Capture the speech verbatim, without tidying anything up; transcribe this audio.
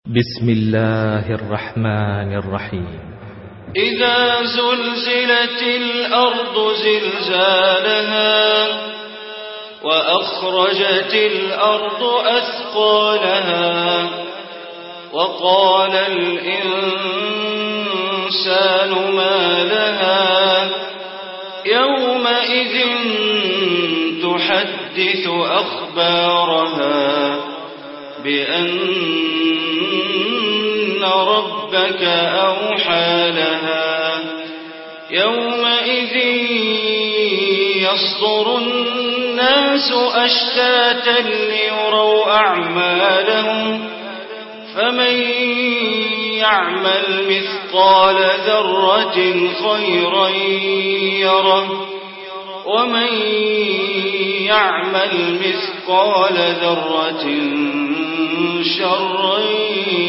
بسم الله الرحمن الرحيم. إذا زلزلت الأرض زلزالها وأخرجت الأرض أثقالها وقال الإنسان ما لها يومئذ تحدث أخبارها بأن ربك أوحى لها يومئذ يصدر الناس أشتاتا ليروا أعمالهم فمن يعمل مثقال ذرة خيرا يره ومن يعمل مثقال ذرة شرا